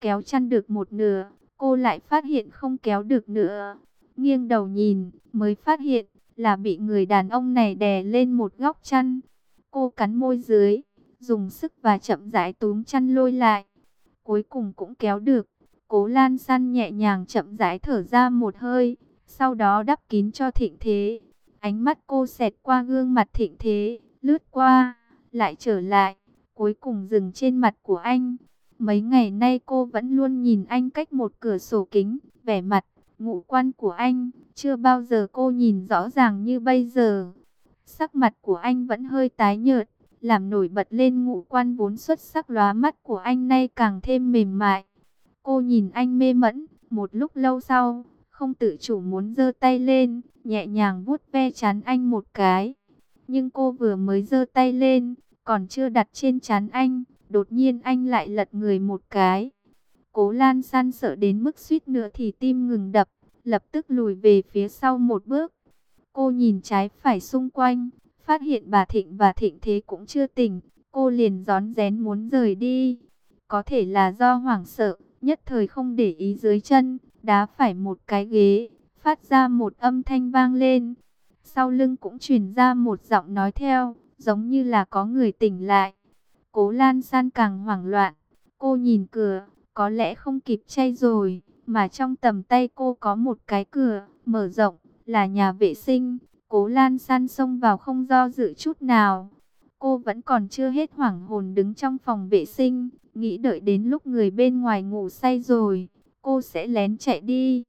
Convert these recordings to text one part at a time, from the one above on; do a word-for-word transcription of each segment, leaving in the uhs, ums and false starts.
kéo chăn được một nửa, cô lại phát hiện không kéo được nữa. Nghiêng đầu nhìn, mới phát hiện là bị người đàn ông này đè lên một góc chăn. Cô cắn môi dưới, dùng sức và chậm rãi túm chăn lôi lại. Cuối cùng cũng kéo được. Cố Lan San nhẹ nhàng chậm rãi thở ra một hơi, sau đó đắp kín cho Thịnh Thế. Ánh mắt cô xẹt qua gương mặt Thịnh Thế, lướt qua, lại trở lại, cuối cùng dừng trên mặt của anh. Mấy ngày nay cô vẫn luôn nhìn anh cách một cửa sổ kính, vẻ mặt, ngũ quan của anh, chưa bao giờ cô nhìn rõ ràng như bây giờ. Sắc mặt của anh vẫn hơi tái nhợt, làm nổi bật lên ngũ quan vốn xuất sắc lóa mắt của anh nay càng thêm mềm mại. Cô nhìn anh mê mẩn, một lúc lâu sau, không tự chủ muốn giơ tay lên, nhẹ nhàng vuốt ve trán anh một cái. Nhưng cô vừa mới giơ tay lên, còn chưa đặt trên trán anh, đột nhiên anh lại lật người một cái. Cố Lan San sợ đến mức suýt nữa thì tim ngừng đập, lập tức lùi về phía sau một bước. Cô nhìn trái phải xung quanh, phát hiện bà Thịnh và Thịnh Thế cũng chưa tỉnh, cô liền rón rén muốn rời đi. Có thể là do hoảng sợ, nhất thời không để ý dưới chân, đá phải một cái ghế, phát ra một âm thanh vang lên. Sau lưng cũng truyền ra một giọng nói theo, giống như là có người tỉnh lại. Cố Lan San càng hoảng loạn, cô nhìn cửa, có lẽ không kịp chay rồi, mà trong tầm tay cô có một cái cửa, mở rộng, là nhà vệ sinh. Cố Lan San xông vào không do dự chút nào. Cô vẫn còn chưa hết hoảng hồn đứng trong phòng vệ sinh, nghĩ đợi đến lúc người bên ngoài ngủ say rồi, cô sẽ lén chạy đi.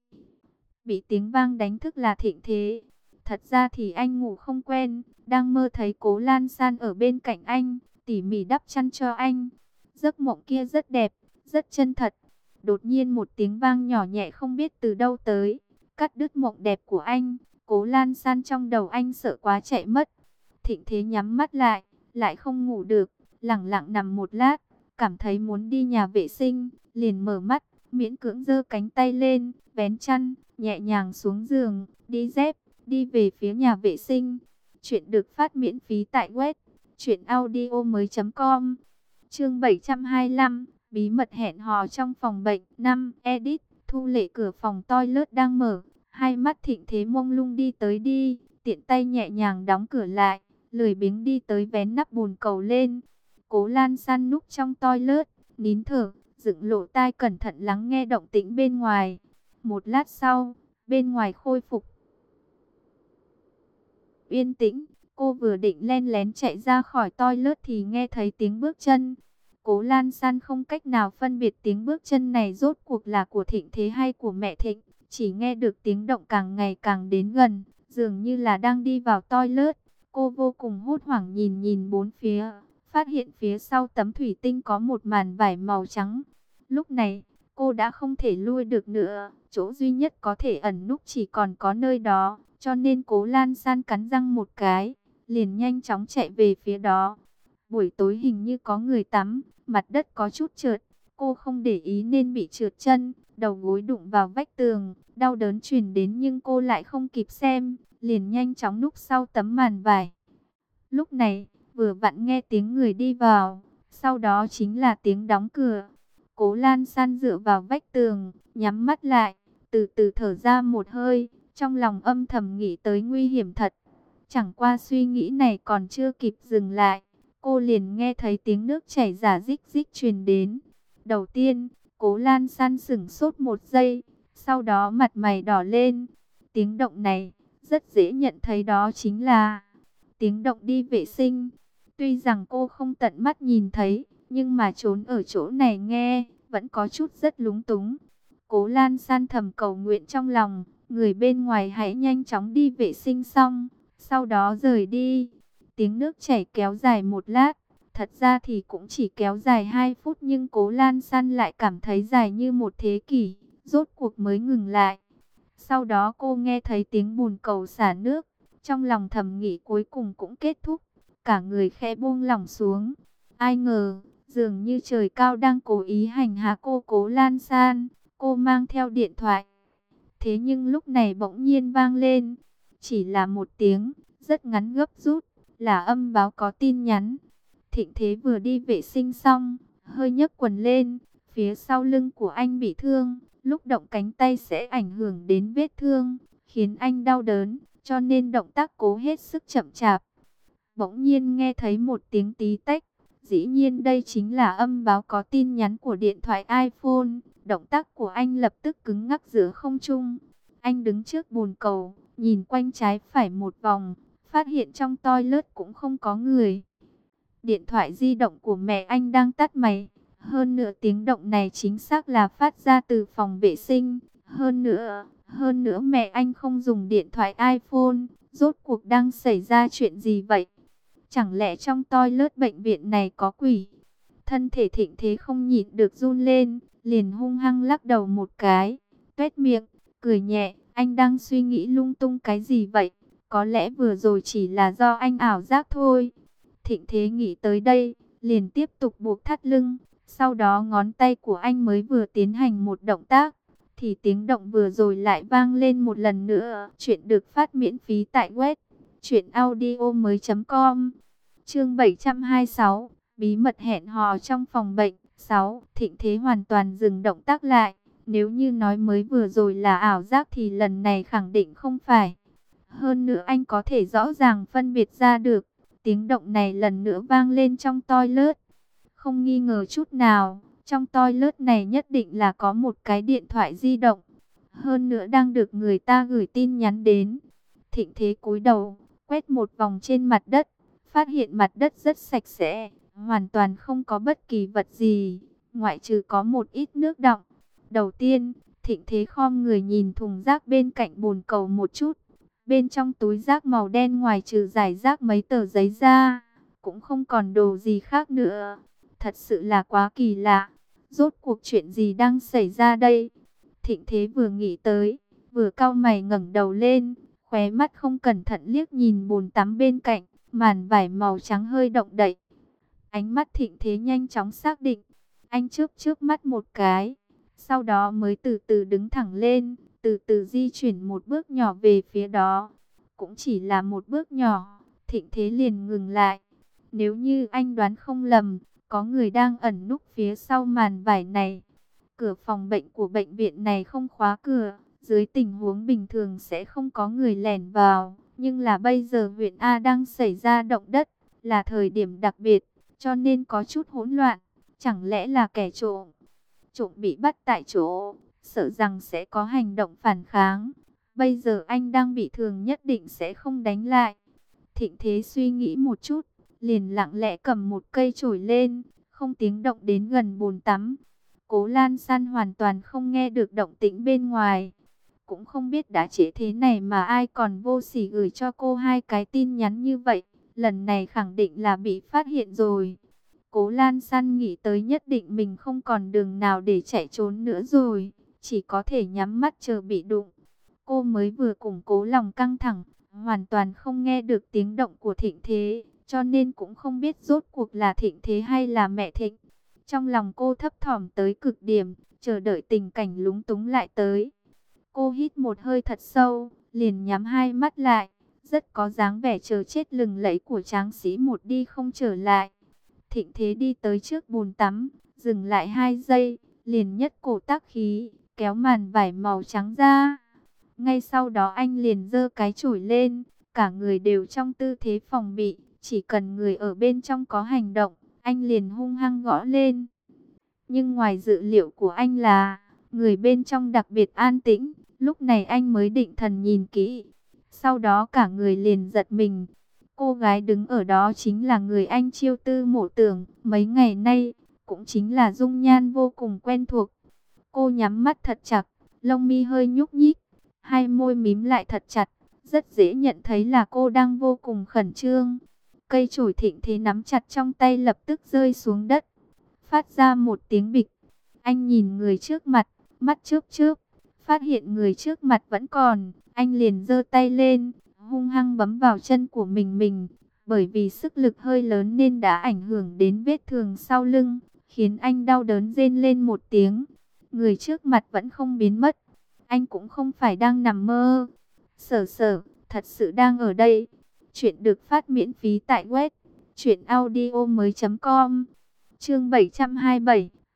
Bị tiếng vang đánh thức là Thịnh Thế. Thật ra thì anh ngủ không quen, đang mơ thấy Cố Lan San ở bên cạnh anh, tỉ mỉ đắp chăn cho anh. Giấc mộng kia rất đẹp, rất chân thật. Đột nhiên một tiếng vang nhỏ nhẹ không biết từ đâu tới, cắt đứt mộng đẹp của anh. Cố Lan San trong đầu anh sợ quá chạy mất. Thịnh Thế nhắm mắt lại, lại không ngủ được, lẳng lặng nằm một lát, cảm thấy muốn đi nhà vệ sinh, liền mở mắt, miễn cưỡng giơ cánh tay lên, vén chăn, nhẹ nhàng xuống giường, đi dép, đi về phía nhà vệ sinh. Chuyện được phát miễn phí tại web truyện audio mới chấm com. Chương bảy trăm hai mươi lăm, bí mật hẹn hò trong phòng bệnh. Năm, edit, Thu Lệ cửa phòng toilet đang mở, hai mắt Thịnh Thế mông lung đi tới đi, tiện tay nhẹ nhàng đóng cửa lại, lười biếng đi tới vén nắp bồn cầu lên. Cố Lan San núp trong toilet, nín thở, dựng lỗ tai cẩn thận lắng nghe động tĩnh bên ngoài. Một lát sau, bên ngoài khôi phục yên tĩnh, cô vừa định len lén chạy ra khỏi toilet thì nghe thấy tiếng bước chân. Cố Lan San không cách nào phân biệt tiếng bước chân này rốt cuộc là của Thịnh Thế hay của mẹ Thịnh, chỉ nghe được tiếng động càng ngày càng đến gần, dường như là đang đi vào toilet. Cô vô cùng hốt hoảng nhìn nhìn bốn phía, phát hiện phía sau tấm thủy tinh có một màn vải màu trắng. Lúc này, cô đã không thể lui được nữa, chỗ duy nhất có thể ẩn núp chỉ còn có nơi đó, cho nên Cố Lan San cắn răng một cái, liền nhanh chóng chạy về phía đó. Buổi tối hình như có người tắm, mặt đất có chút trượt, cô không để ý nên bị trượt chân, đầu gối đụng vào vách tường, đau đớn truyền đến nhưng cô lại không kịp xem, liền nhanh chóng núp sau tấm màn vải. Lúc này, vừa vặn nghe tiếng người đi vào, sau đó chính là tiếng đóng cửa. Cố Lan San dựa vào vách tường, nhắm mắt lại, từ từ thở ra một hơi, trong lòng âm thầm nghĩ tới nguy hiểm thật. Chẳng qua suy nghĩ này còn chưa kịp dừng lại, cô liền nghe thấy tiếng nước chảy rả rích rích truyền đến. Đầu tiên, Cố Lan San sững sốt một giây, sau đó mặt mày đỏ lên. Tiếng động này, rất dễ nhận thấy đó chính là tiếng động đi vệ sinh. Tuy rằng cô không tận mắt nhìn thấy, nhưng mà trốn ở chỗ này nghe, vẫn có chút rất lúng túng. Cố Lan San thầm cầu nguyện trong lòng, người bên ngoài hãy nhanh chóng đi vệ sinh xong, sau đó rời đi. Tiếng nước chảy kéo dài một lát, thật ra thì cũng chỉ kéo dài hai phút nhưng Cố Lan San lại cảm thấy dài như một thế kỷ, rốt cuộc mới ngừng lại. Sau đó cô nghe thấy tiếng bồn cầu xả nước, trong lòng thầm nghĩ cuối cùng cũng kết thúc, cả người khẽ buông lỏng xuống. Ai ngờ, dường như trời cao đang cố ý hành hạ cô Cố Lan San, cô mang theo điện thoại. Thế nhưng lúc này bỗng nhiên vang lên, chỉ là một tiếng, rất ngắn gấp rút, là âm báo có tin nhắn. Thịnh Thế vừa đi vệ sinh xong, hơi nhấc quần lên, phía sau lưng của anh bị thương, lúc động cánh tay sẽ ảnh hưởng đến vết thương, khiến anh đau đớn, cho nên động tác cố hết sức chậm chạp. Bỗng nhiên nghe thấy một tiếng tí tách, dĩ nhiên đây chính là âm báo có tin nhắn của điện thoại iPhone. Động tác của anh lập tức cứng ngắc giữa không trung. Anh đứng trước bồn cầu, nhìn quanh trái phải một vòng, phát hiện trong toilet cũng không có người. Điện thoại di động của mẹ anh đang tắt máy. Hơn nữa tiếng động này chính xác là phát ra từ phòng vệ sinh. Hơn nữa, hơn nữa mẹ anh không dùng điện thoại iPhone. Rốt cuộc đang xảy ra chuyện gì vậy? Chẳng lẽ trong toilet bệnh viện này có quỷ? Thân thể Thịnh Thế không nhịn được run lên, liền hung hăng lắc đầu một cái, tuét miệng, cười nhẹ. Anh đang suy nghĩ lung tung cái gì vậy? Có lẽ vừa rồi chỉ là do anh ảo giác thôi. Thịnh Thế nghĩ tới đây, liền tiếp tục buộc thắt lưng. Sau đó ngón tay của anh mới vừa tiến hành một động tác, thì tiếng động vừa rồi lại vang lên một lần nữa. Chuyện được phát miễn phí tại web truyện audio mới chấm com. Chương bảy trăm hai mươi sáu, bí mật hẹn hò trong phòng bệnh. sáu. Thịnh Thế hoàn toàn dừng động tác lại. Nếu như nói mới vừa rồi là ảo giác thì lần này khẳng định không phải. Hơn nữa anh có thể rõ ràng phân biệt ra được, tiếng động này lần nữa vang lên trong toilet. Không nghi ngờ chút nào, trong toilet này nhất định là có một cái điện thoại di động. Hơn nữa đang được người ta gửi tin nhắn đến. Thịnh Thế cúi đầu, quét một vòng trên mặt đất, phát hiện mặt đất rất sạch sẽ, hoàn toàn không có bất kỳ vật gì, ngoại trừ có một ít nước đọng. Đầu tiên, Thịnh Thế khom người nhìn thùng rác bên cạnh bồn cầu một chút. Bên trong túi rác màu đen ngoài trừ giải rác mấy tờ giấy ra, cũng không còn đồ gì khác nữa. Thật sự là quá kỳ lạ. Rốt cuộc chuyện gì đang xảy ra đây? Thịnh Thế vừa nghĩ tới, vừa cau mày ngẩng đầu lên, khóe mắt không cẩn thận liếc nhìn bồn tắm bên cạnh, màn vải màu trắng hơi động đậy. Ánh mắt Thịnh Thế nhanh chóng xác định, anh chớp chớp mắt một cái, sau đó mới từ từ đứng thẳng lên, từ từ di chuyển một bước nhỏ về phía đó. Cũng chỉ là một bước nhỏ, Thịnh Thế liền ngừng lại. Nếu như anh đoán không lầm, có người đang ẩn núp phía sau màn vải này. Cửa phòng bệnh của bệnh viện này không khóa cửa, dưới tình huống bình thường sẽ không có người lẻn vào. Nhưng là bây giờ huyện A đang xảy ra động đất, là thời điểm đặc biệt, cho nên có chút hỗn loạn. Chẳng lẽ là kẻ trộm? Trộm bị bắt tại chỗ, sợ rằng sẽ có hành động phản kháng. Bây giờ anh đang bị thương, nhất định sẽ không đánh lại. Thịnh Thế suy nghĩ một chút, liền lặng lẽ cầm một cây chổi lên, không tiếng động đến gần bồn tắm. Cố Lan San hoàn toàn không nghe được động tĩnh bên ngoài. Cũng không biết đã trễ thế này mà ai còn vô sỉ gửi cho cô hai cái tin nhắn như vậy. Lần này khẳng định là bị phát hiện rồi. Cố Lan San nghĩ tới nhất định mình không còn đường nào để chạy trốn nữa rồi, chỉ có thể nhắm mắt chờ bị đụng. Cô mới vừa củng cố lòng căng thẳng, hoàn toàn không nghe được tiếng động của Thịnh Thế, cho nên cũng không biết rốt cuộc là Thịnh Thế hay là mẹ Thịnh. Trong lòng cô thấp thỏm tới cực điểm, chờ đợi tình cảnh lúng túng lại tới. Cô hít một hơi thật sâu, liền nhắm hai mắt lại, rất có dáng vẻ chờ chết lừng lẫy của tráng sĩ một đi không trở lại. Thịnh Thế đi tới trước bồn tắm, dừng lại hai giây, liền nhất cổ tác khí, kéo màn vải màu trắng ra. Ngay sau đó anh liền giơ cái chổi lên, cả người đều trong tư thế phòng bị, chỉ cần người ở bên trong có hành động, anh liền hung hăng gõ lên. Nhưng ngoài dự liệu của anh là, người bên trong đặc biệt an tĩnh, lúc này anh mới định thần nhìn kỹ. Sau đó cả người liền giật mình. Cô gái đứng ở đó chính là người anh chiêu tư mộ tưởng mấy ngày nay, cũng chính là dung nhan vô cùng quen thuộc. Cô nhắm mắt thật chặt, lông mi hơi nhúc nhích, hai môi mím lại thật chặt, rất dễ nhận thấy là cô đang vô cùng khẩn trương. Cây chổi Thịnh Thế nắm chặt trong tay lập tức rơi xuống đất, phát ra một tiếng bịch. Anh nhìn người trước mặt, mắt chớp chớp, phát hiện người trước mặt vẫn còn, anh liền giơ tay lên, hung hăng bấm vào chân của mình mình, bởi vì sức lực hơi lớn nên đã ảnh hưởng đến vết thương sau lưng, khiến anh đau đớn rên lên một tiếng. Người trước mặt vẫn không biến mất, anh cũng không phải đang nằm mơ. Sở Sở, thật sự đang ở đây. Chuyện được phát miễn phí tại web truyện audio mới chấm com. Chương bảy trăm hai mươi bảy,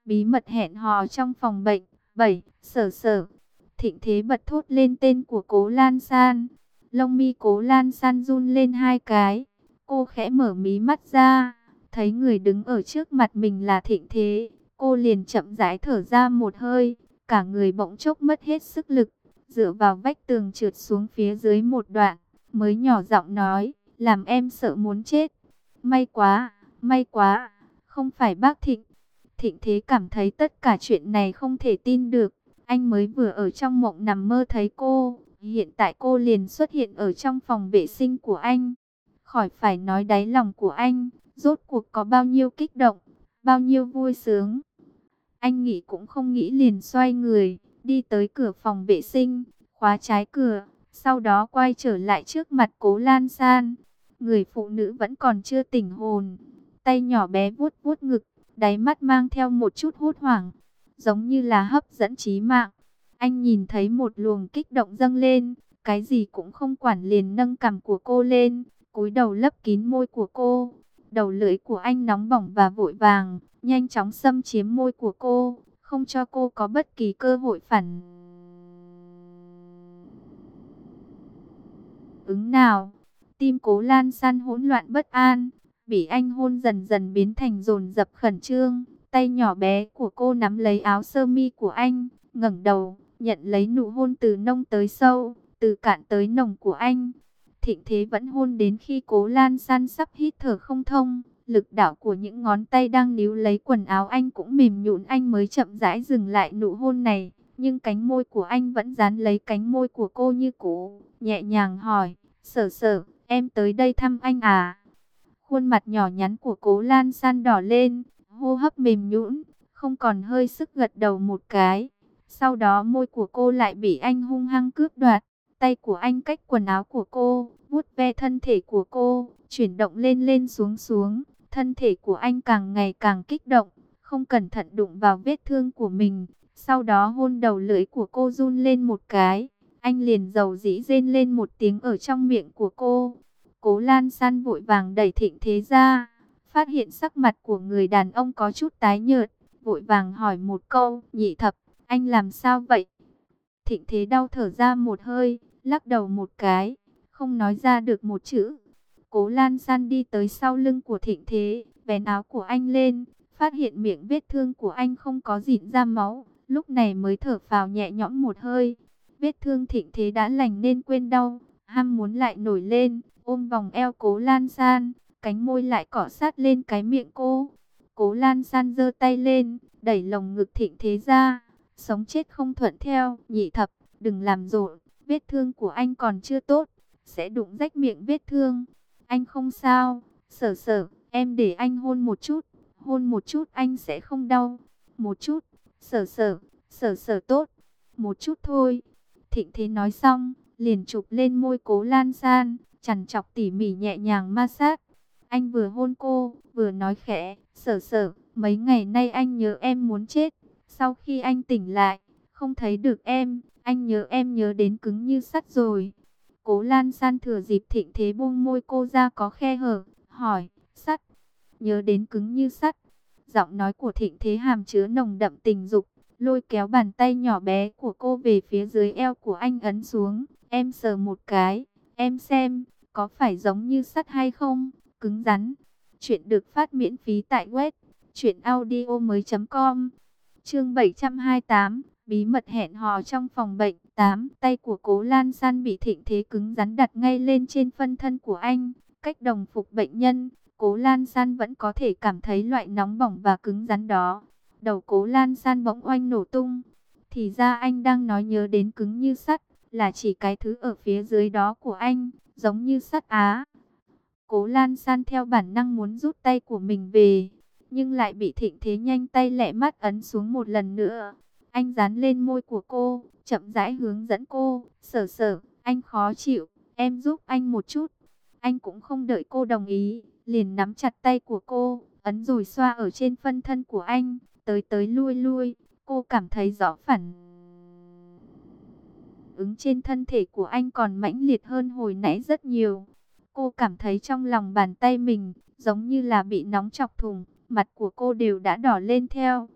bí mật hẹn hò trong phòng bệnh. Bảy. Sở Sở. Thịnh Thế bật thốt lên tên của Cố Lan San. Lông mi Cố Lan San run lên hai cái. Cô khẽ mở mí mắt ra, thấy người đứng ở trước mặt mình là Thịnh Thế. Cô liền chậm rãi thở ra một hơi, cả người bỗng chốc mất hết sức lực, dựa vào vách tường trượt xuống phía dưới một đoạn, mới nhỏ giọng nói, làm em sợ muốn chết. May quá, may quá, không phải bác Thịnh. Thịnh Thế cảm thấy tất cả chuyện này không thể tin được. Anh mới vừa ở trong mộng nằm mơ thấy cô, hiện tại cô liền xuất hiện ở trong phòng vệ sinh của anh. Khỏi phải nói đáy lòng của anh, rốt cuộc có bao nhiêu kích động, bao nhiêu vui sướng. Anh nghĩ cũng không nghĩ liền xoay người, đi tới cửa phòng vệ sinh, khóa trái cửa, sau đó quay trở lại trước mặt Cố Lan San. Người phụ nữ vẫn còn chưa tỉnh hồn, tay nhỏ bé vuốt vuốt ngực, đáy mắt mang theo một chút hốt hoảng, giống như là hấp dẫn chí mạng. Anh nhìn thấy một luồng kích động dâng lên, cái gì cũng không quản liền nâng cằm của cô lên, cúi đầu lấp kín môi của cô. Đầu lưỡi của anh nóng bỏng và vội vàng, nhanh chóng xâm chiếm môi của cô, không cho cô có bất kỳ cơ hội phản ứng nào. Tim Cố Lan San hỗn loạn bất an, bị anh hôn dần dần biến thành dồn dập khẩn trương. Tay nhỏ bé của cô nắm lấy áo sơ mi của anh, ngẩng đầu, nhận lấy nụ hôn từ nông tới sâu, từ cạn tới nồng của anh. Thịnh Thế vẫn hôn đến khi Cố Lan San sắp hít thở không thông, lực đạo của những ngón tay đang níu lấy quần áo anh cũng mềm nhũn, anh mới chậm rãi dừng lại nụ hôn này, nhưng cánh môi của anh vẫn dán lấy cánh môi của cô như cũ, nhẹ nhàng hỏi, Sở Sở, em tới đây thăm anh à? Khuôn mặt nhỏ nhắn của Cố Lan San đỏ lên, hô hấp mềm nhũn, không còn hơi sức gật đầu một cái. Sau đó môi của cô lại bị anh hung hăng cướp đoạt. Tay của anh cách quần áo của cô, vuốt ve thân thể của cô, chuyển động lên lên xuống xuống. Thân thể của anh càng ngày càng kích động, không cẩn thận đụng vào vết thương của mình. Sau đó hôn đầu lưỡi của cô run lên một cái. Anh liền dầu dĩ rên lên một tiếng ở trong miệng của cô. Cố Lan San vội vàng đẩy Thịnh Thế ra, phát hiện sắc mặt của người đàn ông có chút tái nhợt, vội vàng hỏi một câu, Nhị Thập, anh làm sao vậy? Thịnh Thế đau thở ra một hơi, lắc đầu một cái, không nói ra được một chữ. Cố Lan San đi tới sau lưng của Thịnh Thế, vén áo của anh lên, phát hiện miệng vết thương của anh không có rịn ra máu, lúc này mới thở phào nhẹ nhõm một hơi. Vết thương Thịnh Thế đã lành nên quên đau, ham muốn lại nổi lên, ôm vòng eo Cố Lan San, cánh môi lại cọ sát lên cái miệng cô. Cố Lan San giơ tay lên, đẩy lồng ngực Thịnh Thế ra, sống chết không thuận theo. Nhị Thập, đừng làm rộn, vết thương của anh còn chưa tốt, sẽ đụng rách miệng vết thương. Anh không sao. Sở Sở, em để anh hôn một chút, hôn một chút anh sẽ không đau. Một chút. Sở Sở, Sở Sở tốt, một chút thôi. Thịnh Thế nói xong, liền chụp lên môi Cố Lan San, chằn chọc tỉ mỉ nhẹ nhàng ma sát. Anh vừa hôn cô, vừa nói khẽ, Sở Sở, mấy ngày nay anh nhớ em muốn chết. Sau khi anh tỉnh lại, không thấy được em, anh nhớ em nhớ đến cứng như sắt rồi. Cố Lan San thừa dịp Thịnh Thế buông môi cô ra có khe hở, hỏi, sắt, nhớ đến cứng như sắt. Giọng nói của Thịnh Thế hàm chứa nồng đậm tình dục, lôi kéo bàn tay nhỏ bé của cô về phía dưới eo của anh ấn xuống. Em sờ một cái, em xem, có phải giống như sắt hay không? Cứng rắn. Chuyện được phát miễn phí tại web truyện audio mới chấm com. Chương bảy trăm hai mươi tám, bí mật hẹn hò trong phòng bệnh. Tám. Tay của Cố Lan San bị Thịnh Thế cứng rắn đặt ngay lên trên phân thân của anh, cách đồng phục bệnh nhân. Cố Lan San vẫn có thể cảm thấy loại nóng bỏng và cứng rắn đó. Đầu Cố Lan San bỗng oanh nổ tung. Thì ra anh đang nói nhớ đến cứng như sắt, là chỉ cái thứ ở phía dưới đó của anh, giống như sắt á. Cố Lan San theo bản năng muốn rút tay của mình về, nhưng lại bị Thịnh Thế nhanh tay lẹ mắt ấn xuống một lần nữa. Anh dán lên môi của cô, chậm rãi hướng dẫn cô, Sở Sở, anh khó chịu, em giúp anh một chút. Anh cũng không đợi cô đồng ý, liền nắm chặt tay của cô, ấn rồi xoa ở trên phân thân của anh, tới tới lui lui. Cô cảm thấy rõ phản ứng trên thân thể của anh còn mãnh liệt hơn hồi nãy rất nhiều. Cô cảm thấy trong lòng bàn tay mình giống như là bị nóng chọc thùng, mặt của cô đều đã đỏ lên theo.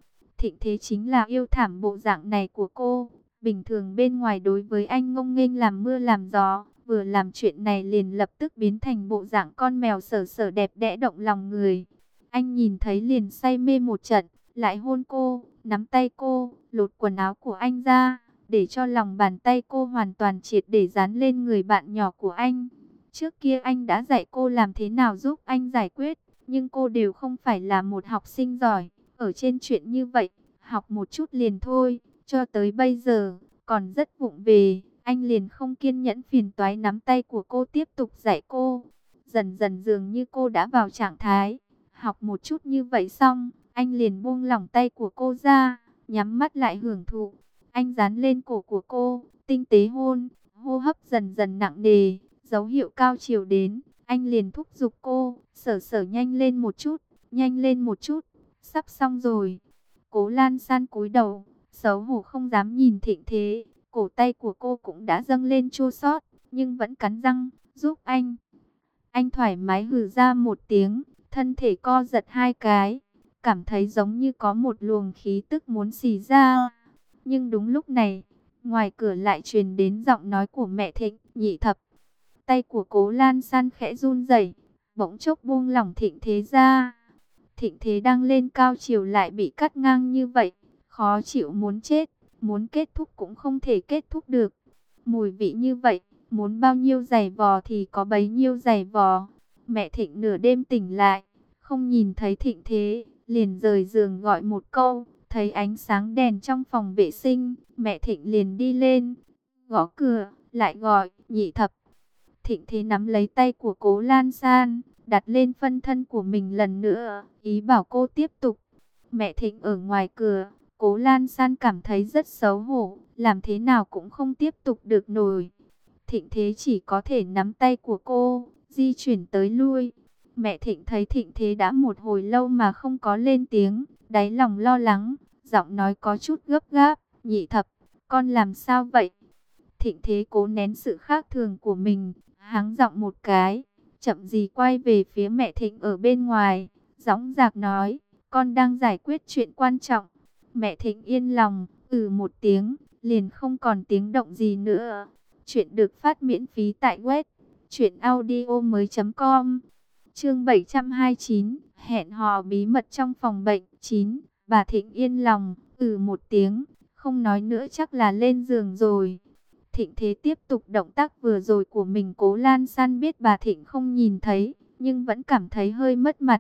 Thịnh Thế chính là yêu thảm bộ dạng này của cô. Bình thường bên ngoài đối với anh ngông nghênh làm mưa làm gió, vừa làm chuyện này liền lập tức biến thành bộ dạng con mèo sở sở đẹp đẽ động lòng người. Anh nhìn thấy liền say mê một trận, lại hôn cô, nắm tay cô, lột quần áo của anh ra, để cho lòng bàn tay cô hoàn toàn triệt để dán lên người bạn nhỏ của anh. Trước kia anh đã dạy cô làm thế nào giúp anh giải quyết, nhưng cô đều không phải là một học sinh giỏi. Ở trên chuyện như vậy, học một chút liền thôi, cho tới bây giờ, còn rất vụng về. Anh liền không kiên nhẫn phiền toái nắm tay của cô tiếp tục dạy cô. Dần dần dường như cô đã vào trạng thái. Học một chút như vậy xong, anh liền buông lỏng tay của cô ra, nhắm mắt lại hưởng thụ. Anh dán lên cổ của cô, tinh tế hôn, hô hấp dần dần nặng nề, dấu hiệu cao chiều đến. Anh liền thúc giục cô, sở sở nhanh lên một chút, nhanh lên một chút, sắp xong rồi. Cố Lan San cúi đầu, xấu hổ không dám nhìn Thịnh Thế. Cổ tay của cô cũng đã dâng lên chua xót, nhưng vẫn cắn răng, giúp anh. Anh thoải mái hừ ra một tiếng, thân thể co giật hai cái, cảm thấy giống như có một luồng khí tức muốn xì ra. Nhưng đúng lúc này, ngoài cửa lại truyền đến giọng nói của mẹ Thịnh, Nhị Thập. Tay của Cố Lan San khẽ run rẩy, bỗng chốc buông lỏng Thịnh Thế ra. Thịnh Thế đang lên cao chiều lại bị cắt ngang như vậy, khó chịu muốn chết, muốn kết thúc cũng không thể kết thúc được. Mùi vị như vậy, muốn bao nhiêu giày vò thì có bấy nhiêu giày vò. Mẹ Thịnh nửa đêm tỉnh lại, không nhìn thấy Thịnh Thế, liền rời giường gọi một câu, thấy ánh sáng đèn trong phòng vệ sinh, mẹ Thịnh liền đi lên, gõ cửa, lại gọi, Nhị Thập. Thịnh Thế nắm lấy tay của Cố Lan San, đặt lên phân thân của mình lần nữa, ý bảo cô tiếp tục. Mẹ Thịnh ở ngoài cửa, Cố Lan San cảm thấy rất xấu hổ, làm thế nào cũng không tiếp tục được nổi. Thịnh Thế chỉ có thể nắm tay của cô, di chuyển tới lui. Mẹ Thịnh thấy Thịnh Thế đã một hồi lâu mà không có lên tiếng, đáy lòng lo lắng, giọng nói có chút gấp gáp, Nhị Thập, con làm sao vậy? Thịnh Thế cố nén sự khác thường của mình, hắng giọng một cái, chậm gì quay về phía mẹ Thịnh ở bên ngoài, dõng dạc nói, con đang giải quyết chuyện quan trọng. Mẹ Thịnh yên lòng, ừ một tiếng, liền không còn tiếng động gì nữa. Chuyện được phát miễn phí tại web truyện audio mới chấm com. Chương bảy trăm hai mươi chín, hẹn hò bí mật trong phòng bệnh. Chín. Bà Thịnh yên lòng, ừ một tiếng, không nói nữa chắc là lên giường rồi. Thịnh Thế tiếp tục động tác vừa rồi của mình. Cố Lan San biết bà Thịnh không nhìn thấy, nhưng vẫn cảm thấy hơi mất mặt.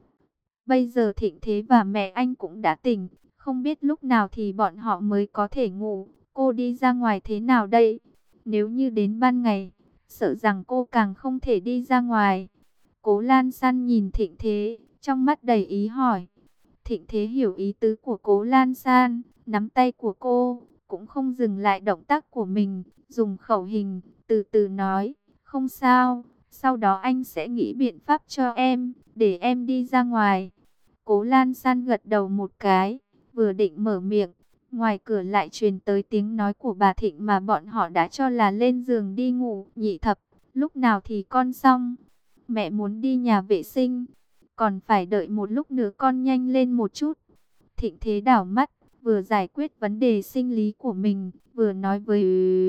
Bây giờ Thịnh Thế và mẹ anh cũng đã tỉnh, không biết lúc nào thì bọn họ mới có thể ngủ. Cô đi ra ngoài thế nào đây? Nếu như đến ban ngày, sợ rằng cô càng không thể đi ra ngoài. Cố Lan San nhìn Thịnh Thế, trong mắt đầy ý hỏi. Thịnh Thế hiểu ý tứ của Cố Lan San, nắm tay của cô, cũng không dừng lại động tác của mình, dùng khẩu hình, từ từ nói, không sao, sau đó anh sẽ nghĩ biện pháp cho em, để em đi ra ngoài. Cố Lan San gật đầu một cái, vừa định mở miệng, ngoài cửa lại truyền tới tiếng nói của bà Thịnh mà bọn họ đã cho là lên giường đi ngủ. Nhị Thập, lúc nào thì con xong? Mẹ muốn đi nhà vệ sinh, còn phải đợi một lúc nữa, con nhanh lên một chút. Thịnh Thế đảo mắt, vừa giải quyết vấn đề sinh lý của mình, vừa nói với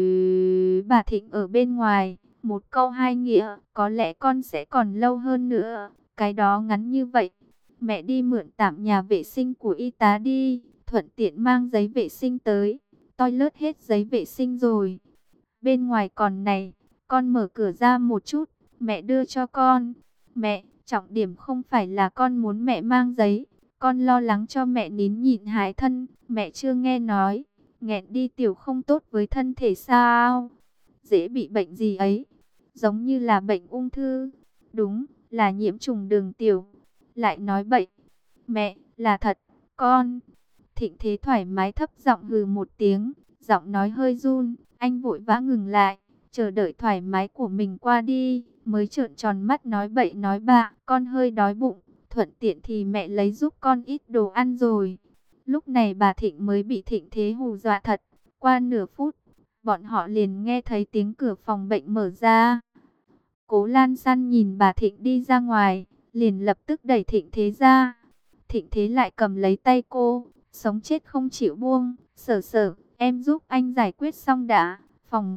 bà Thịnh ở bên ngoài, một câu hai nghĩa, có lẽ con sẽ còn lâu hơn nữa, cái đó ngắn như vậy. Mẹ đi mượn tạm nhà vệ sinh của y tá đi, thuận tiện mang giấy vệ sinh tới, toilet hết giấy vệ sinh rồi. Bên ngoài còn này, con mở cửa ra một chút, mẹ đưa cho con. Mẹ, trọng điểm không phải là con muốn mẹ mang giấy, con lo lắng cho mẹ nín nhịn hại thân. Mẹ chưa nghe nói, nghẹn đi tiểu không tốt với thân thể sao? Dễ bị bệnh gì ấy? Giống như là bệnh ung thư. Đúng, là nhiễm trùng đường tiểu. Lại nói bậy. Mẹ, là thật, con. Thịnh Thế thoải mái thấp giọng hừ một tiếng, giọng nói hơi run. Anh vội vã ngừng lại, chờ đợi thoải mái của mình qua đi, mới trợn tròn mắt nói bậy nói bạ. Con hơi đói bụng, thuận tiện thì mẹ lấy giúp con ít đồ ăn rồi. Lúc này bà Thịnh mới bị Thịnh Thế hù dọa thật. Qua nửa phút, bọn họ liền nghe thấy tiếng cửa phòng bệnh mở ra. Cố Lan San nhìn bà Thịnh đi ra ngoài, liền lập tức đẩy Thịnh Thế ra. Thịnh Thế lại cầm lấy tay cô, sống chết không chịu buông. Sở Sở, em giúp anh giải quyết xong đã. Phòng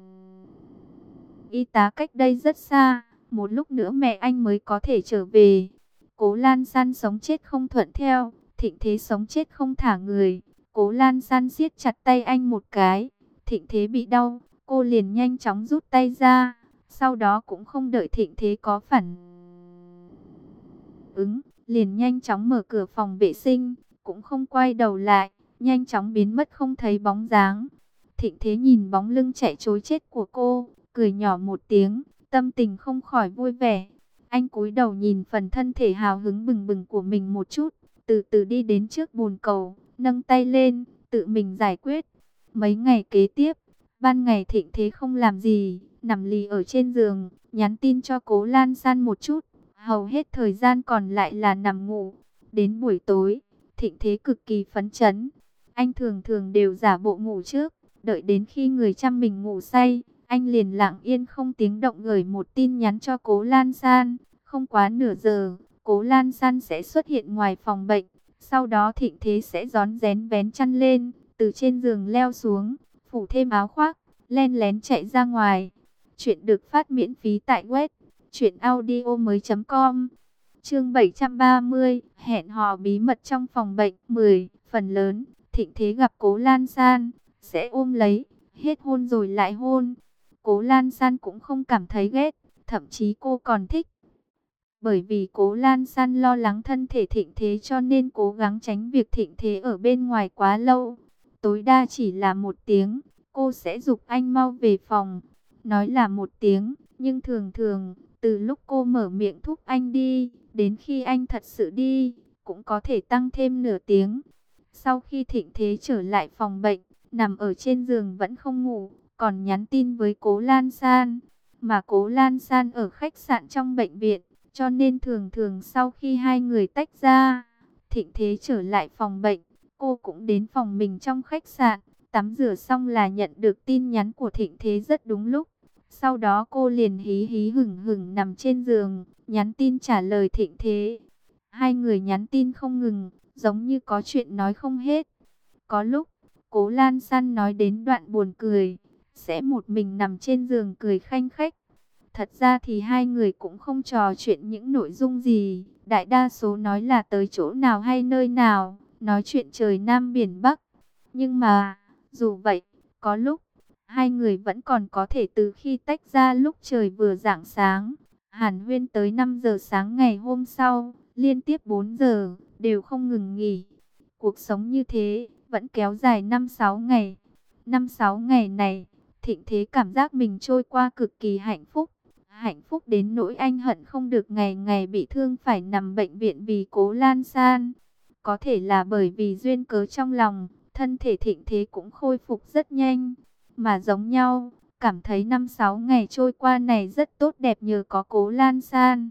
y tá cách đây rất xa, một lúc nữa mẹ anh mới có thể trở về. Cố Lan San sống chết không thuận theo, Thịnh Thế sống chết không thả người. Cố Lan San siết chặt tay anh một cái, Thịnh Thế bị đau, cô liền nhanh chóng rút tay ra. Sau đó cũng không đợi Thịnh Thế có phản ứng, liền nhanh chóng mở cửa phòng vệ sinh, cũng không quay đầu lại, nhanh chóng biến mất không thấy bóng dáng. Thịnh Thế nhìn bóng lưng chạy trối chết của cô, cười nhỏ một tiếng, tâm tình không khỏi vui vẻ. Anh cúi đầu nhìn phần thân thể hào hứng bừng bừng của mình một chút, từ từ đi đến trước bồn cầu, nâng tay lên, tự mình giải quyết. Mấy ngày kế tiếp, ban ngày Thịnh Thế không làm gì, nằm lì ở trên giường, nhắn tin cho Cố Lan San một chút, hầu hết thời gian còn lại là nằm ngủ. Đến buổi tối, Thịnh Thế cực kỳ phấn chấn. Anh thường thường đều giả bộ ngủ trước, đợi đến khi người chăm mình ngủ say, anh liền lặng yên không tiếng động gửi một tin nhắn cho Cố Lan San. Không quá nửa giờ, Cố Lan San sẽ xuất hiện ngoài phòng bệnh. Sau đó Thịnh Thế sẽ rón rén vén chăn lên, từ trên giường leo xuống, phủ thêm áo khoác, len lén chạy ra ngoài. Chuyện được phát miễn phí tại web truyện audio mới chấm com. Chương bảy trăm ba mươi, hẹn hò bí mật trong phòng bệnh. mười. Phần lớn, Thịnh Thế gặp Cố Lan San, sẽ ôm lấy, hết hôn rồi lại hôn. Cố Lan San cũng không cảm thấy ghét, thậm chí cô còn thích. Bởi vì Cố Lan San lo lắng thân thể Thịnh Thế cho nên cố gắng tránh việc Thịnh Thế ở bên ngoài quá lâu. Tối đa chỉ là một tiếng, cô sẽ giục anh mau về phòng. Nói là một tiếng, nhưng thường thường, từ lúc cô mở miệng thúc anh đi, đến khi anh thật sự đi, cũng có thể tăng thêm nửa tiếng. Sau khi Thịnh Thế trở lại phòng bệnh, nằm ở trên giường vẫn không ngủ, còn nhắn tin với Cố Lan San. Mà Cố Lan San ở khách sạn trong bệnh viện, cho nên thường thường sau khi hai người tách ra, Thịnh Thế trở lại phòng bệnh, cô cũng đến phòng mình trong khách sạn. Tắm rửa xong là nhận được tin nhắn của Thịnh Thế rất đúng lúc. Sau đó cô liền hí hí hửng hửng nằm trên giường, nhắn tin trả lời Thịnh Thế. Hai người nhắn tin không ngừng, giống như có chuyện nói không hết. Có lúc, Cố Lan San nói đến đoạn buồn cười, sẽ một mình nằm trên giường cười khanh khách. Thật ra thì hai người cũng không trò chuyện những nội dung gì, đại đa số nói là tới chỗ nào hay nơi nào, nói chuyện trời Nam biển Bắc. Nhưng mà, dù vậy, có lúc, hai người vẫn còn có thể từ khi tách ra lúc trời vừa rạng sáng, hàn huyên tới năm giờ sáng ngày hôm sau, liên tiếp bốn giờ, đều không ngừng nghỉ. Cuộc sống như thế, vẫn kéo dài năm sáu ngày. năm sáu ngày này, Thịnh Thế cảm giác mình trôi qua cực kỳ hạnh phúc. Hạnh phúc đến nỗi anh hận không được ngày ngày bị thương phải nằm bệnh viện vì Cố Lan San. Có thể là bởi vì duyên cớ trong lòng, thân thể Thịnh Thế cũng khôi phục rất nhanh. Mà giống nhau, cảm thấy năm sáu ngày trôi qua này rất tốt đẹp nhờ có Cố Lan San.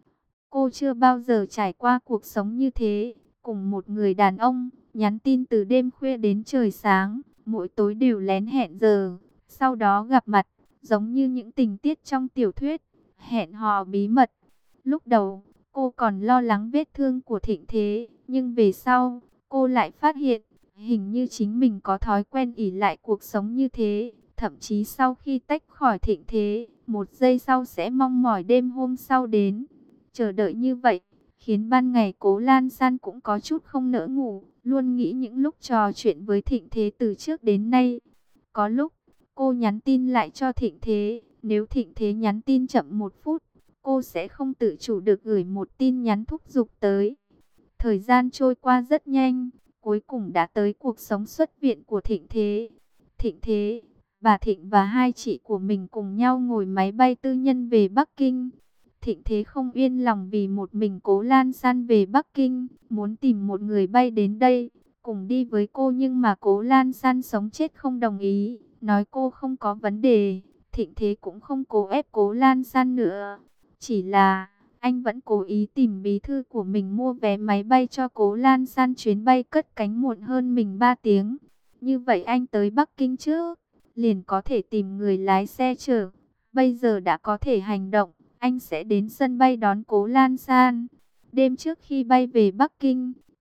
Cô chưa bao giờ trải qua cuộc sống như thế, cùng một người đàn ông, nhắn tin từ đêm khuya đến trời sáng, mỗi tối đều lén hẹn giờ, sau đó gặp mặt, giống như những tình tiết trong tiểu thuyết, hẹn hò bí mật. Lúc đầu, cô còn lo lắng vết thương của Thịnh Thế, nhưng về sau, cô lại phát hiện, hình như chính mình có thói quen ỷ lại cuộc sống như thế, thậm chí sau khi tách khỏi Thịnh Thế, một giây sau sẽ mong mỏi đêm hôm sau đến. Chờ đợi như vậy, khiến ban ngày Cố Lan San cũng có chút không nỡ ngủ, luôn nghĩ những lúc trò chuyện với Thịnh Thế từ trước đến nay. Có lúc, cô nhắn tin lại cho Thịnh Thế, nếu Thịnh Thế nhắn tin chậm một phút, cô sẽ không tự chủ được gửi một tin nhắn thúc giục tới. Thời gian trôi qua rất nhanh, cuối cùng đã tới cuộc sống xuất viện của Thịnh Thế. Thịnh Thế, bà Thịnh và hai chị của mình cùng nhau ngồi máy bay tư nhân về Bắc Kinh. Thịnh Thế không yên lòng vì một mình Cố Lan San về Bắc Kinh, muốn tìm một người bay đến đây, cùng đi với cô, nhưng mà Cố Lan San sống chết không đồng ý, nói cô không có vấn đề. Thịnh Thế cũng không cố ép Cố Lan San nữa, chỉ là anh vẫn cố ý tìm bí thư của mình mua vé máy bay cho Cố Lan San chuyến bay cất cánh muộn hơn mình ba tiếng. Như vậy anh tới Bắc Kinh trước, liền có thể tìm người lái xe chở. Bây giờ đã có thể hành động, anh sẽ đến sân bay đón Cố Lan San. Đêm trước khi bay về Bắc Kinh,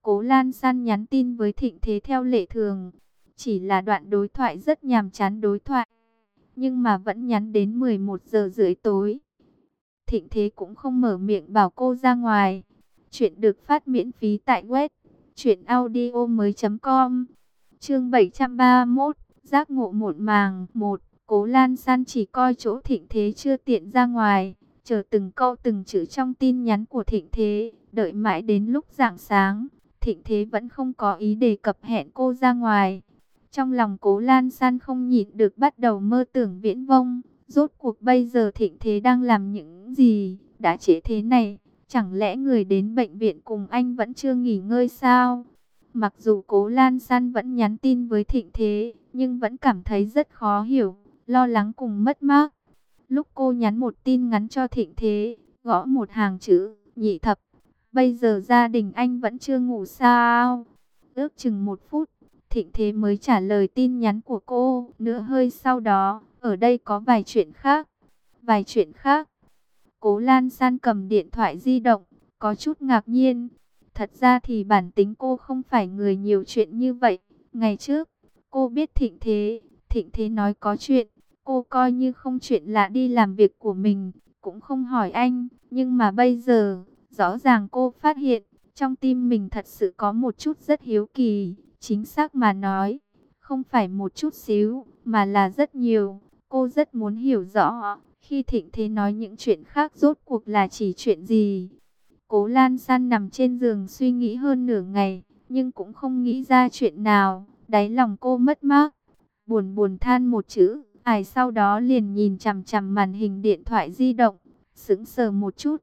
Cố Lan San nhắn tin với Thịnh Thế theo lệ thường. Chỉ là đoạn đối thoại rất nhàm chán đối thoại. Nhưng mà vẫn nhắn đến mười một giờ rưỡi tối. Thịnh Thế cũng không mở miệng bảo cô ra ngoài. Chuyện được phát miễn phí tại web truyện audio mới chấm com. Chương bảy trăm ba mươi mốt, giác ngộ muộn màng. Một, Cố Lan San chỉ coi chỗ Thịnh Thế chưa tiện ra ngoài, chờ từng câu từng chữ trong tin nhắn của Thịnh Thế, đợi mãi đến lúc rạng sáng, Thịnh Thế vẫn không có ý đề cập hẹn cô ra ngoài. Trong lòng Cố Lan San không nhịn được bắt đầu mơ tưởng viễn vông, rốt cuộc bây giờ Thịnh Thế đang làm những gì, đã trễ thế này, chẳng lẽ người đến bệnh viện cùng anh vẫn chưa nghỉ ngơi sao? Mặc dù Cố Lan San vẫn nhắn tin với Thịnh Thế, nhưng vẫn cảm thấy rất khó hiểu, lo lắng cùng mất mát. Lúc cô nhắn một tin ngắn cho Thịnh Thế, gõ một hàng chữ, nhị thập, bây giờ gia đình anh vẫn chưa ngủ sao? Ước chừng một phút, Thịnh Thế mới trả lời tin nhắn của cô. Nửa hơi sau đó, ở đây có vài chuyện khác. Vài chuyện khác. Cố Lan San cầm điện thoại di động, có chút ngạc nhiên. Thật ra thì bản tính cô không phải người nhiều chuyện như vậy. Ngày trước, cô biết Thịnh Thế, Thịnh Thế nói có chuyện, cô coi như không chuyện lạ đi làm việc của mình, cũng không hỏi anh. Nhưng mà bây giờ, rõ ràng cô phát hiện, trong tim mình thật sự có một chút rất hiếu kỳ. Chính xác mà nói, không phải một chút xíu, mà là rất nhiều. Cô rất muốn hiểu rõ, khi Thịnh Thế nói những chuyện khác rốt cuộc là chỉ chuyện gì. Cố Lan San nằm trên giường suy nghĩ hơn nửa ngày, nhưng cũng không nghĩ ra chuyện nào. Đáy lòng cô mất mát, buồn buồn than một chữ, ải sau đó liền nhìn chằm chằm màn hình điện thoại di động, sững sờ một chút.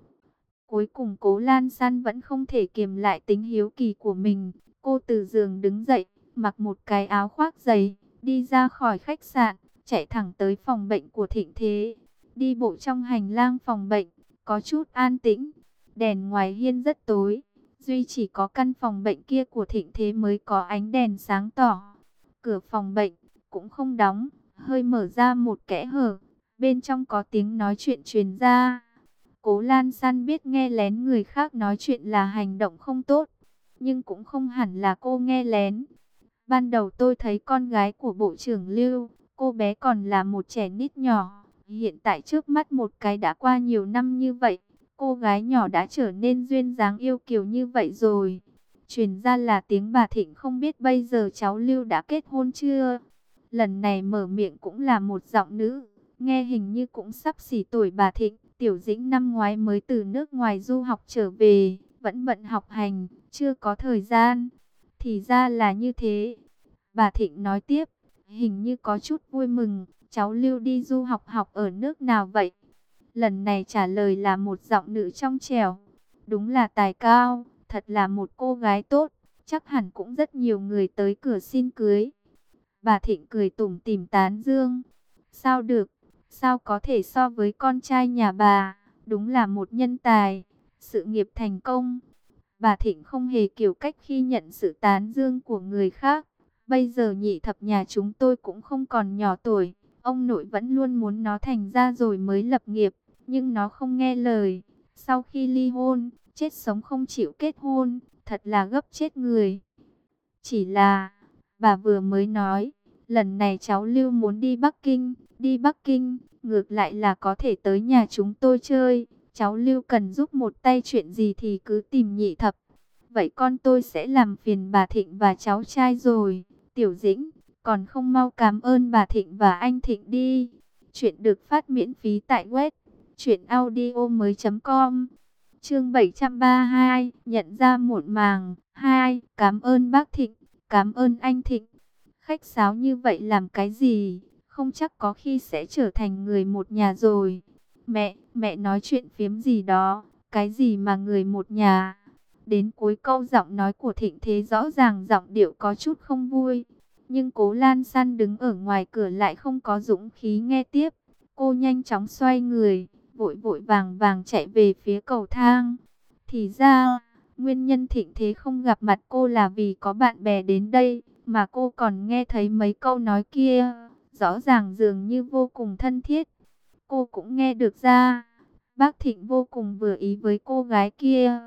Cuối cùng Cố Lan San vẫn không thể kiềm lại tính hiếu kỳ của mình. Cô từ giường đứng dậy, mặc một cái áo khoác dày, đi ra khỏi khách sạn, chạy thẳng tới phòng bệnh của Thịnh Thế. Đi bộ trong hành lang phòng bệnh, có chút an tĩnh. Đèn ngoài hiên rất tối, duy chỉ có căn phòng bệnh kia của Thịnh Thế mới có ánh đèn sáng tỏ. Cửa phòng bệnh cũng không đóng, hơi mở ra một kẽ hở, bên trong có tiếng nói chuyện truyền ra. Cố Lan San biết nghe lén người khác nói chuyện là hành động không tốt, nhưng cũng không hẳn là cô nghe lén. Ban đầu tôi thấy con gái của Bộ trưởng Lưu, cô bé còn là một trẻ nít nhỏ, hiện tại trước mắt một cái đã qua nhiều năm như vậy, cô gái nhỏ đã trở nên duyên dáng yêu kiều như vậy rồi. Truyền ra là tiếng bà Thịnh, không biết bây giờ cháu Lưu đã kết hôn chưa? Lần này mở miệng cũng là một giọng nữ, nghe hình như cũng sắp xỉ tuổi bà Thịnh. Tiểu Dĩnh năm ngoái mới từ nước ngoài du học trở về, vẫn bận học hành, chưa có thời gian. Thì ra là như thế. Bà Thịnh nói tiếp, hình như có chút vui mừng, cháu Lưu đi du học học ở nước nào vậy? Lần này trả lời là một giọng nữ trong trẻo. Đúng là tài cao, thật là một cô gái tốt, chắc hẳn cũng rất nhiều người tới cửa xin cưới. Bà Thịnh cười tủm tỉm tán dương. Sao được, sao có thể so với con trai nhà bà, đúng là một nhân tài, sự nghiệp thành công. Bà Thịnh không hề kiểu cách khi nhận sự tán dương của người khác. Bây giờ nhị thập nhà chúng tôi cũng không còn nhỏ tuổi, ông nội vẫn luôn muốn nó thành ra rồi mới lập nghiệp, nhưng nó không nghe lời. Sau khi ly hôn, chết sống không chịu kết hôn, thật là gấp chết người. Chỉ là, bà vừa mới nói, lần này cháu Lưu muốn đi Bắc Kinh, đi Bắc Kinh, ngược lại là có thể tới nhà chúng tôi chơi. Cháu Lưu cần giúp một tay chuyện gì thì cứ tìm nhị thập. Vậy con tôi sẽ làm phiền bà Thịnh và cháu trai rồi. Tiểu Dĩnh, còn không mau cảm ơn bà Thịnh và anh Thịnh đi. Chuyện được phát miễn phí tại web truyện audio mới chấm com. Chương bảy trăm ba mươi hai, nhận ra muộn màng. Hai, cảm ơn bác Thịnh, cảm ơn anh Thịnh. Khách sáo như vậy làm cái gì? Không chắc có khi sẽ trở thành người một nhà rồi. Mẹ, mẹ nói chuyện phiếm gì đó, cái gì mà người một nhà? Đến cuối câu giọng nói của Thịnh Thế rõ ràng giọng điệu có chút không vui. Nhưng Cố Lan San đứng ở ngoài cửa lại không có dũng khí nghe tiếp. Cô nhanh chóng xoay người, vội vội vàng vàng chạy về phía cầu thang. Thì ra, nguyên nhân Thịnh Thế không gặp mặt cô là vì có bạn bè đến đây, mà cô còn nghe thấy mấy câu nói kia, rõ ràng dường như vô cùng thân thiết. Cô cũng nghe được ra, bác Thịnh vô cùng vừa ý với cô gái kia.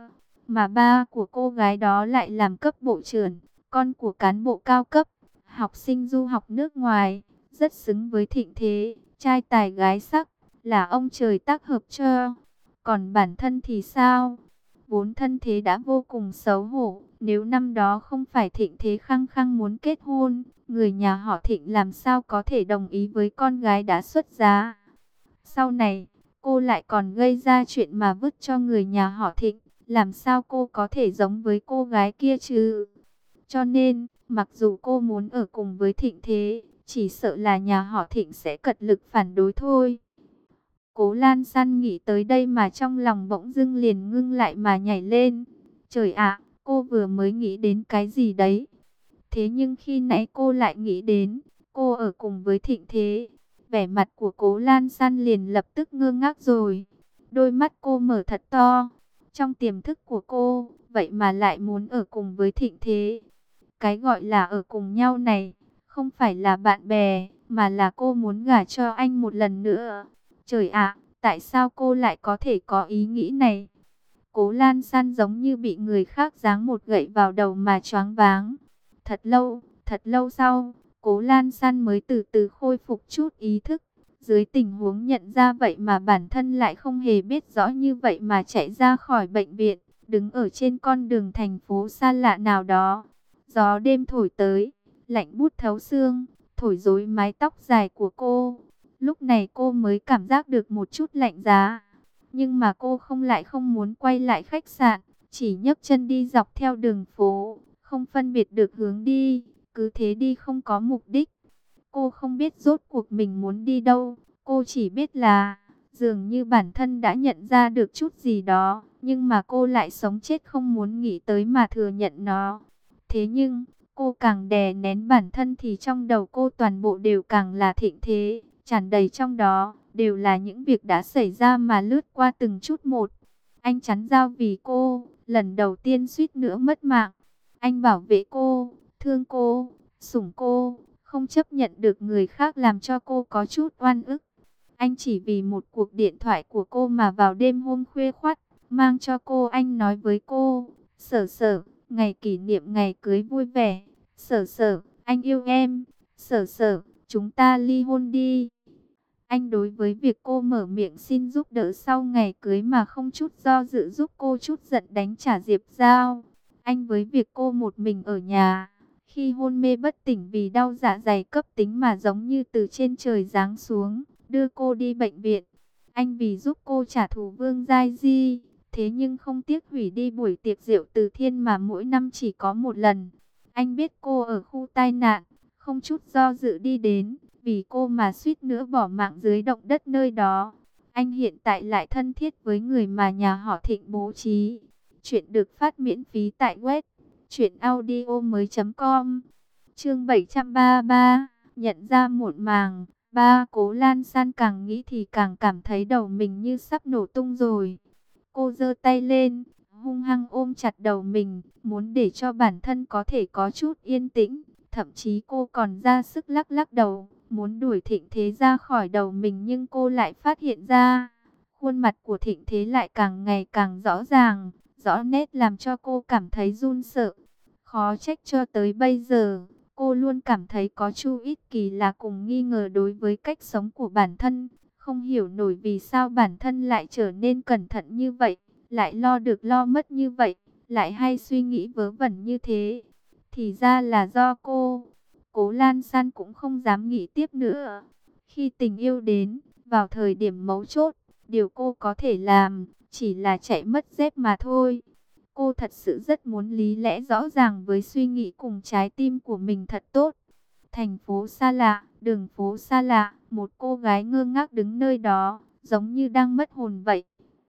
mà ba của cô gái đó lại làm cấp bộ trưởng, con của cán bộ cao cấp, học sinh du học nước ngoài, rất xứng với thịnh thế, trai tài gái sắc, là ông trời tác hợp cho. Còn bản thân thì sao? Vốn thân thế đã vô cùng xấu hổ, nếu năm đó không phải thịnh thế khăng khăng muốn kết hôn, người nhà họ Thịnh làm sao có thể đồng ý với con gái đã xuất giá. Sau này, cô lại còn gây ra chuyện mà vứt cho người nhà họ Thịnh, làm sao cô có thể giống với cô gái kia chứ? Cho nên, mặc dù cô muốn ở cùng với Thịnh Thế, chỉ sợ là nhà họ Thịnh sẽ cật lực phản đối thôi. Cố Lan San nghĩ tới đây mà trong lòng bỗng dưng liền ngưng lại mà nhảy lên. Trời ạ, cô vừa mới nghĩ đến cái gì đấy? Thế nhưng khi nãy cô lại nghĩ đến, cô ở cùng với Thịnh Thế. Vẻ mặt của Cố Lan San liền lập tức ngơ ngác rồi. Đôi mắt cô mở thật to. Trong tiềm thức của cô, vậy mà lại muốn ở cùng với Thịnh Thế. Cái gọi là ở cùng nhau này, không phải là bạn bè, mà là cô muốn gả cho anh một lần nữa. Trời ạ, tại sao cô lại có thể có ý nghĩ này? Cố Lan San giống như bị người khác giáng một gậy vào đầu mà choáng váng. Thật lâu, thật lâu sau, Cố Lan San mới từ từ khôi phục chút ý thức. Dưới tình huống nhận ra vậy mà bản thân lại không hề biết rõ như vậy mà chạy ra khỏi bệnh viện, đứng ở trên con đường thành phố xa lạ nào đó. Gió đêm thổi tới, lạnh buốt thấu xương, thổi rối mái tóc dài của cô. Lúc này cô mới cảm giác được một chút lạnh giá. Nhưng mà cô không lại không muốn quay lại khách sạn, chỉ nhấc chân đi dọc theo đường phố, không phân biệt được hướng đi, cứ thế đi không có mục đích. Cô không biết rốt cuộc mình muốn đi đâu, cô chỉ biết là dường như bản thân đã nhận ra được chút gì đó, nhưng mà cô lại sống chết không muốn nghĩ tới mà thừa nhận nó. Thế nhưng, cô càng đè nén bản thân thì trong đầu cô toàn bộ đều càng là Thịnh Thế, tràn đầy trong đó, đều là những việc đã xảy ra mà lướt qua từng chút một. Anh chắn dao vì cô, lần đầu tiên suýt nữa mất mạng. Anh bảo vệ cô, thương cô, sủng cô, không chấp nhận được người khác làm cho cô có chút oan ức. Anh chỉ vì một cuộc điện thoại của cô mà vào đêm hôm khuya khoắt, mang cho cô anh nói với cô, Sở Sở, ngày kỷ niệm ngày cưới vui vẻ. Sở Sở, anh yêu em. Sở Sở, chúng ta ly hôn đi. Anh đối với việc cô mở miệng xin giúp đỡ sau ngày cưới mà không chút do dự giúp cô chút giận đánh trả Diệp Giao. Anh với việc cô một mình ở nhà, khi hôn mê bất tỉnh vì đau dạ dày cấp tính mà giống như từ trên trời giáng xuống, đưa cô đi bệnh viện. Anh vì giúp cô trả thù Vương Giai Di, thế nhưng không tiếc hủy đi buổi tiệc rượu từ thiên mà mỗi năm chỉ có một lần. Anh biết cô ở khu tai nạn, không chút do dự đi đến, vì cô mà suýt nữa bỏ mạng dưới động đất nơi đó. Anh hiện tại lại thân thiết với người mà nhà họ Thịnh bố trí. Chuyện được phát miễn phí tại web truyện audio mới chấm com. Chương bảy trăm ba mươi ba, nhận ra muộn màng. Ba, Cố Lan San càng nghĩ thì càng cảm thấy đầu mình như sắp nổ tung rồi. Cô giơ tay lên, hung hăng ôm chặt đầu mình, muốn để cho bản thân có thể có chút yên tĩnh. Thậm chí cô còn ra sức lắc lắc đầu, muốn đuổi Thịnh Thế ra khỏi đầu mình, nhưng cô lại phát hiện ra, khuôn mặt của Thịnh Thế lại càng ngày càng rõ ràng, rõ nét làm cho cô cảm thấy run sợ. Khó trách cho tới bây giờ, cô luôn cảm thấy có chút ít kỳ lạ cùng nghi ngờ đối với cách sống của bản thân. Không hiểu nổi vì sao bản thân lại trở nên cẩn thận như vậy, lại lo được lo mất như vậy, lại hay suy nghĩ vớ vẩn như thế. Thì ra là do cô. Cố Lan San cũng không dám nghĩ tiếp nữa. Khi tình yêu đến, vào thời điểm mấu chốt, điều cô có thể làm, chỉ là chạy mất dép mà thôi. Cô thật sự rất muốn lý lẽ rõ ràng với suy nghĩ cùng trái tim của mình thật tốt. Thành phố xa lạ, đường phố xa lạ, một cô gái ngơ ngác đứng nơi đó, giống như đang mất hồn vậy.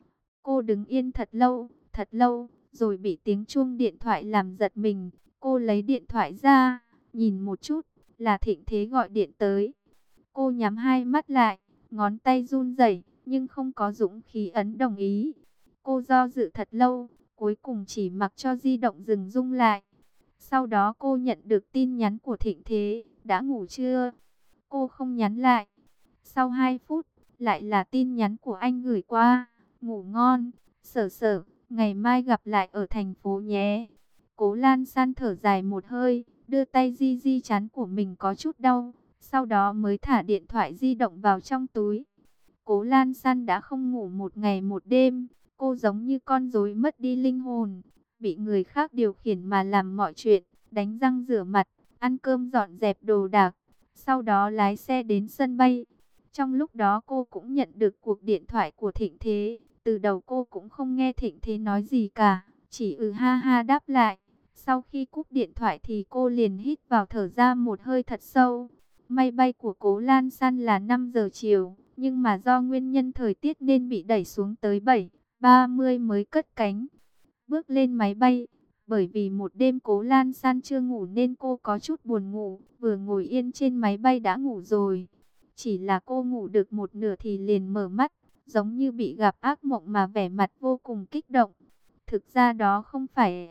Cô đứng yên thật lâu, thật lâu, rồi bị tiếng chuông điện thoại làm giật mình. Cô lấy điện thoại ra, nhìn một chút, là Thịnh Thế gọi điện tới. Cô nhắm hai mắt lại, ngón tay run rẩy, nhưng không có dũng khí ấn đồng ý. Cô do dự thật lâu, cuối cùng chỉ mặc cho di động dừng rung lại. Sau đó cô nhận được tin nhắn của Thịnh Thế, đã ngủ chưa? Cô không nhắn lại. Sau hai phút, lại là tin nhắn của anh gửi qua, ngủ ngon, Sở Sở, Ngày mai gặp lại ở thành phố nhé. Cố Lan San thở dài một hơi, đưa tay di di trán của mình có chút đau, sau đó mới thả điện thoại di động vào trong túi. Cố Lan San đã không ngủ một ngày một đêm, cô giống như con rối mất đi linh hồn, bị người khác điều khiển mà làm mọi chuyện, đánh răng rửa mặt, ăn cơm dọn dẹp đồ đạc, sau đó lái xe đến sân bay. Trong lúc đó cô cũng nhận được cuộc điện thoại của Thịnh Thế, từ đầu cô cũng không nghe Thịnh Thế nói gì cả, chỉ ừ ha ha đáp lại. Sau khi cúp điện thoại thì cô liền hít vào thở ra một hơi thật sâu. Máy bay của Cố Lan San là năm giờ chiều, nhưng mà do nguyên nhân thời tiết nên bị đẩy xuống tới bảy ba mươi mới cất cánh. Bước lên máy bay, bởi vì một đêm Cố Lan San chưa ngủ nên cô có chút buồn ngủ, vừa ngồi yên trên máy bay đã ngủ rồi. Chỉ là cô ngủ được một nửa thì liền mở mắt, giống như bị gặp ác mộng mà vẻ mặt vô cùng kích động. Thực ra đó không phải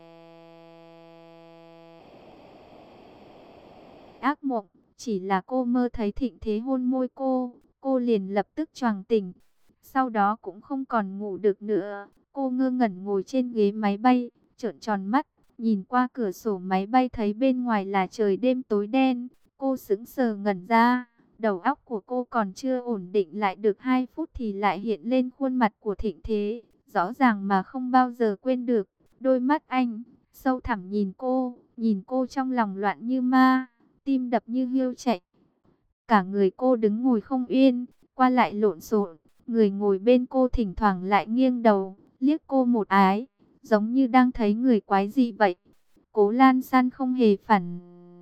ác mộng, chỉ là cô mơ thấy Thịnh Thế hôn môi cô, cô liền lập tức choàng tỉnh. Sau đó cũng không còn ngủ được nữa, cô ngơ ngẩn ngồi trên ghế máy bay, trợn tròn mắt, nhìn qua cửa sổ máy bay thấy bên ngoài là trời đêm tối đen. Cô sững sờ ngẩn ra, đầu óc của cô còn chưa ổn định lại được hai phút thì lại hiện lên khuôn mặt của Thịnh Thế, rõ ràng mà không bao giờ quên được. Đôi mắt anh sâu thẳm nhìn cô, nhìn cô trong lòng loạn như ma, tim đập như hiêu chạy. Cả người cô đứng ngồi không yên, qua lại lộn xộn, người ngồi bên cô thỉnh thoảng lại nghiêng đầu, liếc cô một ái, giống như đang thấy người quái dị vậy. Cố Lan San không hề phản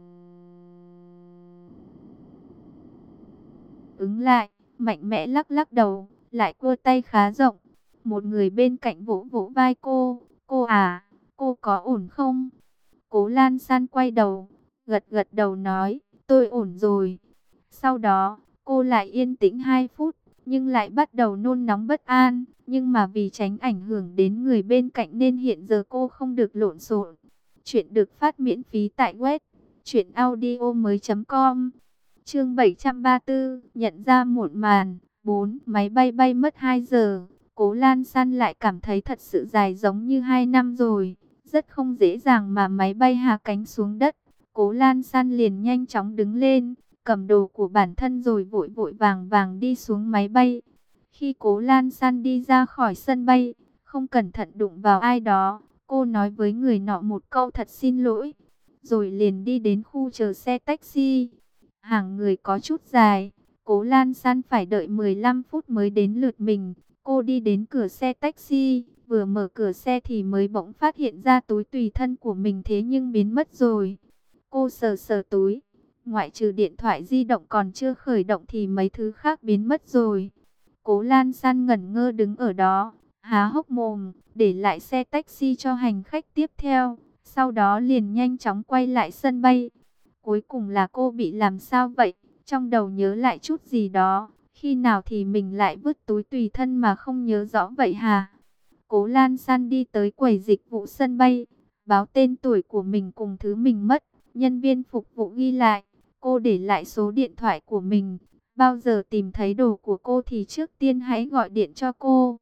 ứng lại, mạnh mẽ lắc lắc đầu, lại cua tay khá rộng. Một người bên cạnh vỗ vỗ vai cô, cô à, cô có ổn không? Cố Lan San quay đầu, gật gật đầu nói, tôi ổn rồi. Sau đó, cô lại yên tĩnh hai phút, nhưng lại bắt đầu nôn nóng bất an. Nhưng mà vì tránh ảnh hưởng đến người bên cạnh nên hiện giờ cô không được lộn xộn. Chuyện được phát miễn phí tại web truyện audio mới chấm com. Chương bảy trăm ba mươi tư, nhận ra muộn màn. bốn. Máy bay bay mất hai giờ. Cố Lan San lại cảm thấy thật sự dài giống như hai năm rồi. Rất không dễ dàng mà máy bay hạ cánh xuống đất. Cố Lan San liền nhanh chóng đứng lên, cầm đồ của bản thân rồi vội vội vàng vàng đi xuống máy bay. Khi Cố Lan San đi ra khỏi sân bay, không cẩn thận đụng vào ai đó, cô nói với người nọ một câu thật xin lỗi, rồi liền đi đến khu chờ xe taxi. Hàng người có chút dài, Cố Lan San phải đợi mười lăm phút mới đến lượt mình. Cô đi đến cửa xe taxi, vừa mở cửa xe thì mới bỗng phát hiện ra túi tùy thân của mình thế nhưng biến mất rồi. Cô sờ sờ túi, ngoại trừ điện thoại di động còn chưa khởi động thì mấy thứ khác biến mất rồi. Cố Lan San ngẩn ngơ đứng ở đó, há hốc mồm, để lại xe taxi cho hành khách tiếp theo, sau đó liền nhanh chóng quay lại sân bay. Cuối cùng là cô bị làm sao vậy? Trong đầu nhớ lại chút gì đó, khi nào thì mình lại vứt túi tùy thân mà không nhớ rõ vậy hả? Cố Lan San đi tới quầy dịch vụ sân bay, báo tên tuổi của mình cùng thứ mình mất. Nhân viên phục vụ ghi lại, cô để lại số điện thoại của mình. Bao giờ tìm thấy đồ của cô thì trước tiên hãy gọi điện cho cô.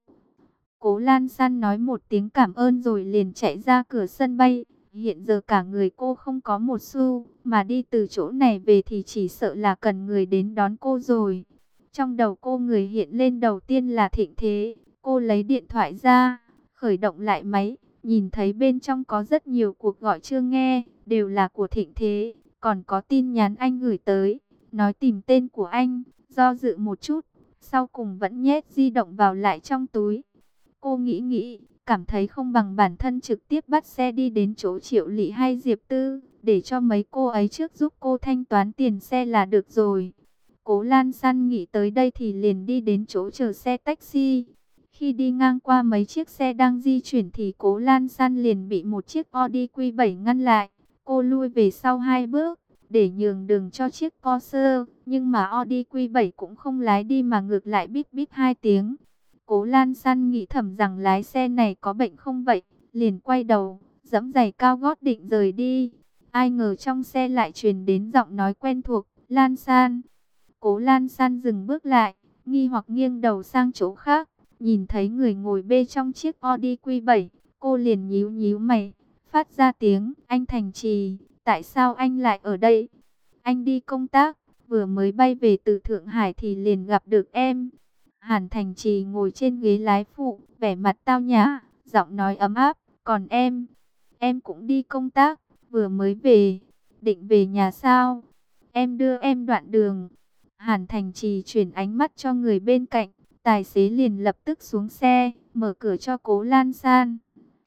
Cố Lan San nói một tiếng cảm ơn rồi liền chạy ra cửa sân bay. Hiện giờ cả người cô không có một xu, mà đi từ chỗ này về thì chỉ sợ là cần người đến đón cô rồi. Trong đầu cô người hiện lên đầu tiên là Thịnh Thế. Cô lấy điện thoại ra, khởi động lại máy, nhìn thấy bên trong có rất nhiều cuộc gọi chưa nghe, đều là của Thịnh Thế. Còn có tin nhắn anh gửi tới, nói tìm tên của anh, do dự một chút, sau cùng vẫn nhét di động vào lại trong túi. Cô nghĩ nghĩ, cảm thấy không bằng bản thân trực tiếp bắt xe đi đến chỗ Triệu Lị hay Diệp Tư, để cho mấy cô ấy trước giúp cô thanh toán tiền xe là được rồi. Cố Lan San nghĩ tới đây thì liền đi đến chỗ chờ xe taxi. Khi đi ngang qua mấy chiếc xe đang di chuyển thì Cố Lan San liền bị một chiếc Audi Q bảy ngăn lại. Cô lui về sau hai bước, để nhường đường cho chiếc Porsche, nhưng mà Audi Q bảy cũng không lái đi mà ngược lại bíp bíp hai tiếng. Cố Lan San nghĩ thầm rằng lái xe này có bệnh không vậy, liền quay đầu, giẫm giày cao gót định rời đi. Ai ngờ trong xe lại truyền đến giọng nói quen thuộc, Lan San. Cố Lan San dừng bước lại, nghi hoặc nghiêng đầu sang chỗ khác, nhìn thấy người ngồi bê trong chiếc Audi Q bảy, Cô liền nhíu nhíu mày, phát ra tiếng, anh Thành Trì, tại sao anh lại ở đây? Anh đi công tác, vừa mới bay về từ Thượng Hải thì liền gặp được em. Hàn Thành Trì ngồi trên ghế lái phụ, vẻ mặt tao nhã, giọng nói ấm áp, còn em, em cũng đi công tác, vừa mới về, định về nhà sao? Em đưa em đoạn đường. Hàn Thành Trì chuyển ánh mắt cho người bên cạnh, tài xế liền lập tức xuống xe, mở cửa cho Cố Lan San.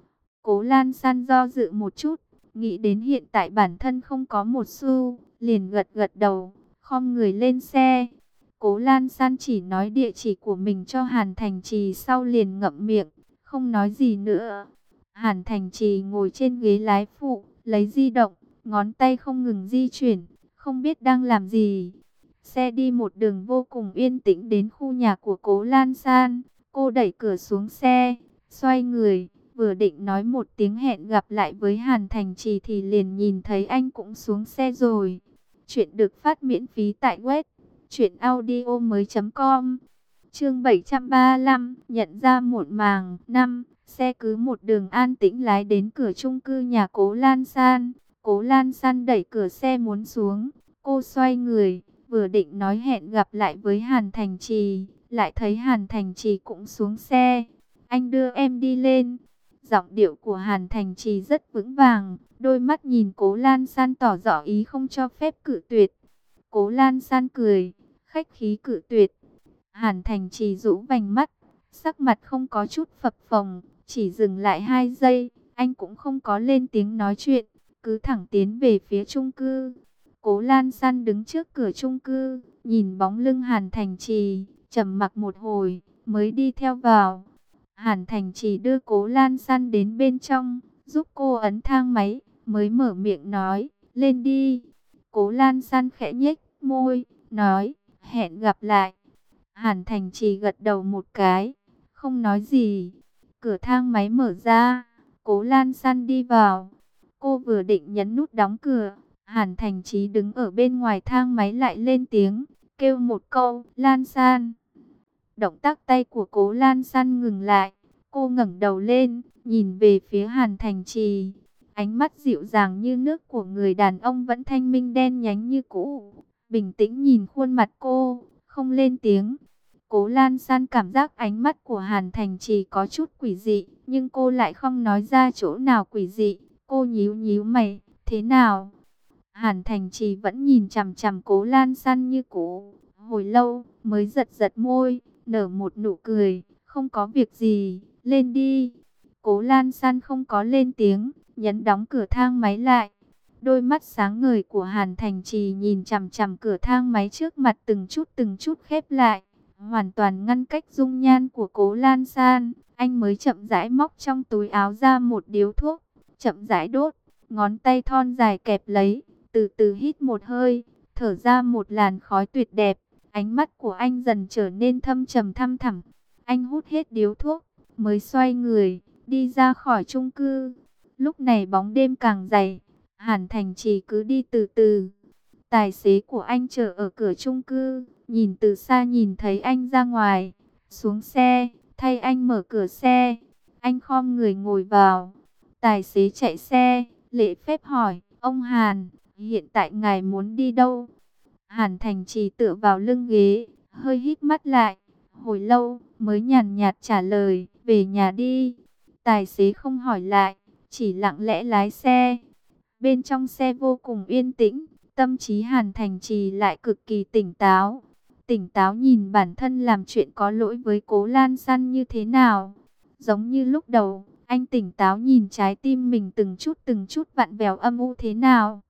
Cố Lan San do dự một chút, nghĩ đến hiện tại bản thân không có một xu, liền gật gật đầu, khom người lên xe. Cố Lan San chỉ nói địa chỉ của mình cho Hàn Thành Trì, sau liền ngậm miệng, không nói gì nữa. Hàn Thành Trì ngồi trên ghế lái phụ, lấy di động, ngón tay không ngừng di chuyển, không biết đang làm gì. Xe đi một đường vô cùng yên tĩnh đến khu nhà của Cố Lan San. Cô đẩy cửa xuống xe, xoay người, vừa định nói một tiếng hẹn gặp lại với Hàn Thành Trì thì liền nhìn thấy anh cũng xuống xe rồi. Chuyện được phát miễn phí tại web truyện audio mới chấm com. Chương bảy trăm ba mươi lăm, nhận ra muộn màng. Năm, xe cứ một đường an tĩnh lái đến cửa chung cư nhà Cố Lan San. Cố Lan San đẩy cửa xe muốn xuống, cô xoay người, vừa định nói hẹn gặp lại với Hàn Thành Trì, lại thấy Hàn Thành Trì cũng xuống xe. Anh đưa em đi lên. Giọng điệu của Hàn Thành Trì rất vững vàng, đôi mắt nhìn Cố Lan San tỏ rõ ý không cho phép cự tuyệt. Cố Lan San cười, khách khí cự tuyệt. Hàn Thành Trì rũ vành mắt, sắc mặt không có chút phập phồng, chỉ dừng lại hai giây, anh cũng không có lên tiếng nói chuyện, cứ thẳng tiến về phía chung cư. Cố Lan San đứng trước cửa chung cư, nhìn bóng lưng Hàn Thành Trì, trầm mặc một hồi, mới đi theo vào. Hàn Thành Trì đưa Cố Lan San đến bên trong, giúp cô ấn thang máy, mới mở miệng nói, lên đi. Cố Lan San khẽ nhếch môi, nói, hẹn gặp lại. Hàn Thành Trì gật đầu một cái, không nói gì. Cửa thang máy mở ra, Cố Lan San đi vào. Cô vừa định nhấn nút đóng cửa, Hàn Thành Trì đứng ở bên ngoài thang máy lại lên tiếng, kêu một câu, Lan San. Động tác tay của Cố Lan San ngừng lại, cô ngẩng đầu lên, nhìn về phía Hàn Thành Trì. Ánh mắt dịu dàng như nước của người đàn ông vẫn thanh minh đen nhánh như cũ. Bình tĩnh nhìn khuôn mặt cô, không lên tiếng. Cố Lan San cảm giác ánh mắt của Hàn Thành Trì có chút quỷ dị, nhưng cô lại không nói ra chỗ nào quỷ dị. Cô nhíu nhíu mày, thế nào? Hàn Thành Trì vẫn nhìn chằm chằm Cố Lan San như cũ, hồi lâu mới giật giật môi, nở một nụ cười, không có việc gì, lên đi. Cố Lan San không có lên tiếng, nhấn đóng cửa thang máy lại. Đôi mắt sáng ngời của Hàn Thành Trì nhìn chằm chằm cửa thang máy trước mặt từng chút từng chút khép lại, hoàn toàn ngăn cách dung nhan của Cố Lan San. Anh mới chậm rãi móc trong túi áo ra một điếu thuốc, chậm rãi đốt, ngón tay thon dài kẹp lấy, từ từ hít một hơi, thở ra một làn khói tuyệt đẹp. Ánh mắt của anh dần trở nên thâm trầm thăm thẳm. Anh hút hết điếu thuốc, mới xoay người, đi ra khỏi chung cư. Lúc này bóng đêm càng dày, Hàn Thành Trì cứ đi từ từ. Tài xế của anh chờ ở cửa chung cư, nhìn từ xa nhìn thấy anh ra ngoài, xuống xe, thay anh mở cửa xe. Anh khom người ngồi vào. Tài xế chạy xe, lễ phép hỏi, ông Hàn, hiện tại ngài muốn đi đâu? Hàn Thành Trì tựa vào lưng ghế, hơi hít mắt lại, hồi lâu mới nhàn nhạt trả lời, về nhà đi. Tài xế không hỏi lại, chỉ lặng lẽ lái xe. Bên trong xe vô cùng yên tĩnh, tâm trí Hàn Thành Trì lại cực kỳ tỉnh táo. Tỉnh táo nhìn bản thân làm chuyện có lỗi với Cố Lan San như thế nào. Giống như lúc đầu, anh tỉnh táo nhìn trái tim mình từng chút từng chút vặn vẹo âm u thế nào.